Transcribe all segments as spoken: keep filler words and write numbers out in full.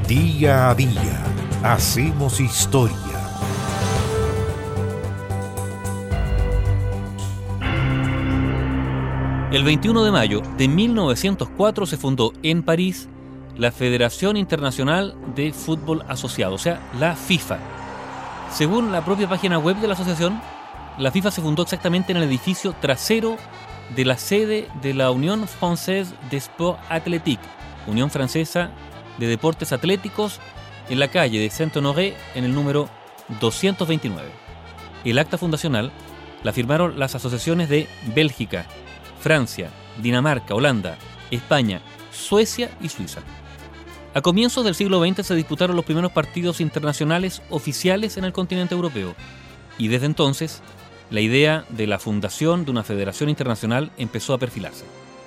Día a día hacemos historia. El veintiuno de mayo de mil novecientos cuatro se fundó en París la Federación Internacional de Fútbol Asociado, o sea, la FIFA. Según la propia página web de la asociación, la FIFA se fundó exactamente en el edificio trasero de la sede de la Unión Française des Sports Athlétiques, Unión Francesa de Deportes Atléticos, en la calle de Saint-Honoré, en el número doscientos veintinueve. El acta fundacional la firmaron las asociaciones de Bélgica, Francia, Dinamarca, Holanda, España, Suecia y Suiza. A comienzos del siglo veinte se disputaron los primeros partidos internacionales oficiales en el continente europeo, y desde entonces la idea de la fundación de una federación internacional empezó a perfilarse.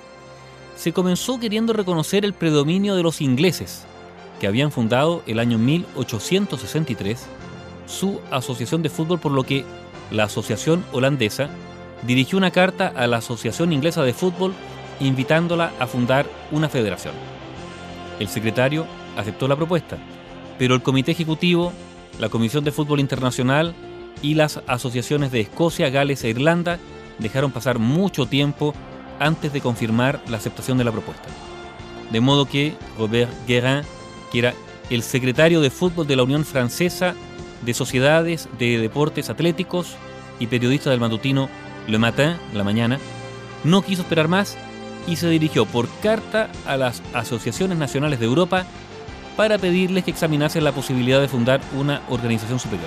Se comenzó queriendo reconocer el predominio de los ingleses, que habían fundado el año mil ochocientos sesenta y tres su asociación de fútbol, por lo que la asociación holandesa dirigió una carta a la Asociación Inglesa de Fútbol invitándola a fundar una federación. El secretario aceptó la propuesta, pero el Comité Ejecutivo, la Comisión de Fútbol Internacional y las asociaciones de Escocia, Gales e Irlanda dejaron pasar mucho tiempo antes de confirmar la aceptación de la propuesta. De modo que Robert Guérin, que era el secretario de fútbol de la Unión Francesa de Sociedades de Deportes Atléticos y periodista del matutino Le Matin, La Mañana, no quiso esperar más y se dirigió por carta a las asociaciones nacionales de Europa para pedirles que examinasen la posibilidad de fundar una organización superior.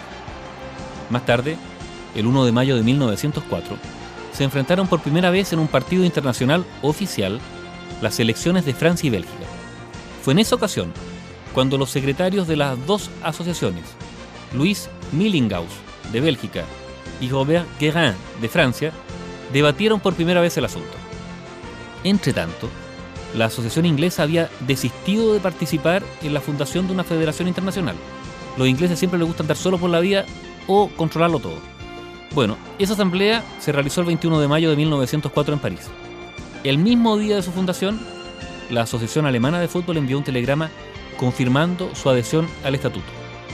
Más tarde, el uno de mayo de mil novecientos cuatro, se enfrentaron por primera vez en un partido internacional oficial las selecciones de Francia y Bélgica. Fue en esa ocasión cuando los secretarios de las dos asociaciones, Louis Millingaus, de Bélgica, y Robert Guérin, de Francia, debatieron por primera vez el asunto. Entretanto, la asociación inglesa había desistido de participar en la fundación de una federación internacional. Los ingleses siempre les gusta andar solos por la vida o controlarlo todo. Bueno, esa asamblea se realizó el veintiuno de mayo de mil novecientos cuatro en París. El mismo día de su fundación, la Asociación Alemana de Fútbol envió un telegrama confirmando su adhesión al estatuto.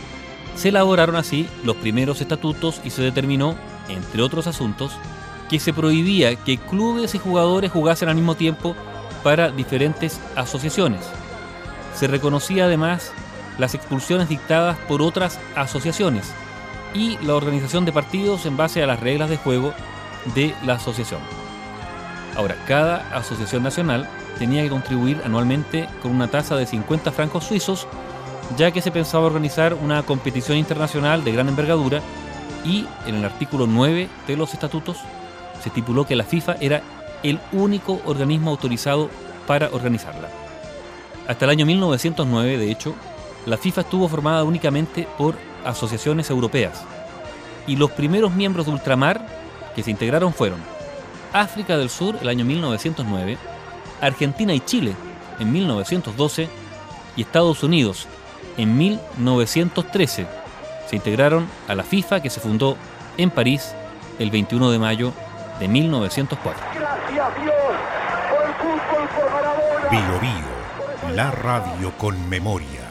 Se elaboraron así los primeros estatutos y se determinó, entre otros asuntos, que se prohibía que clubes y jugadores jugasen al mismo tiempo para diferentes asociaciones. Se reconocía además las expulsiones dictadas por otras asociaciones y la organización de partidos en base a las reglas de juego de la asociación. Ahora, cada asociación nacional tenía que contribuir anualmente con una tasa de cincuenta francos suizos, ya que se pensaba organizar una competición internacional de gran envergadura, y en el artículo nueve de los estatutos se estipuló que la FIFA era el único organismo autorizado para organizarla. Hasta el año mil novecientos nueve, de hecho, la FIFA estuvo formada únicamente por asociaciones europeas, y los primeros miembros de ultramar que se integraron fueron África del Sur el año mil novecientos nueve, Argentina y Chile en mil novecientos doce y Estados Unidos en mil novecientos trece. Se integraron a la FIFA, que se fundó en París el veintiuno de mayo de mil novecientos cuatro. Gracias Dios por el fútbol, por Maradona. Bio Bio, la radio con memoria.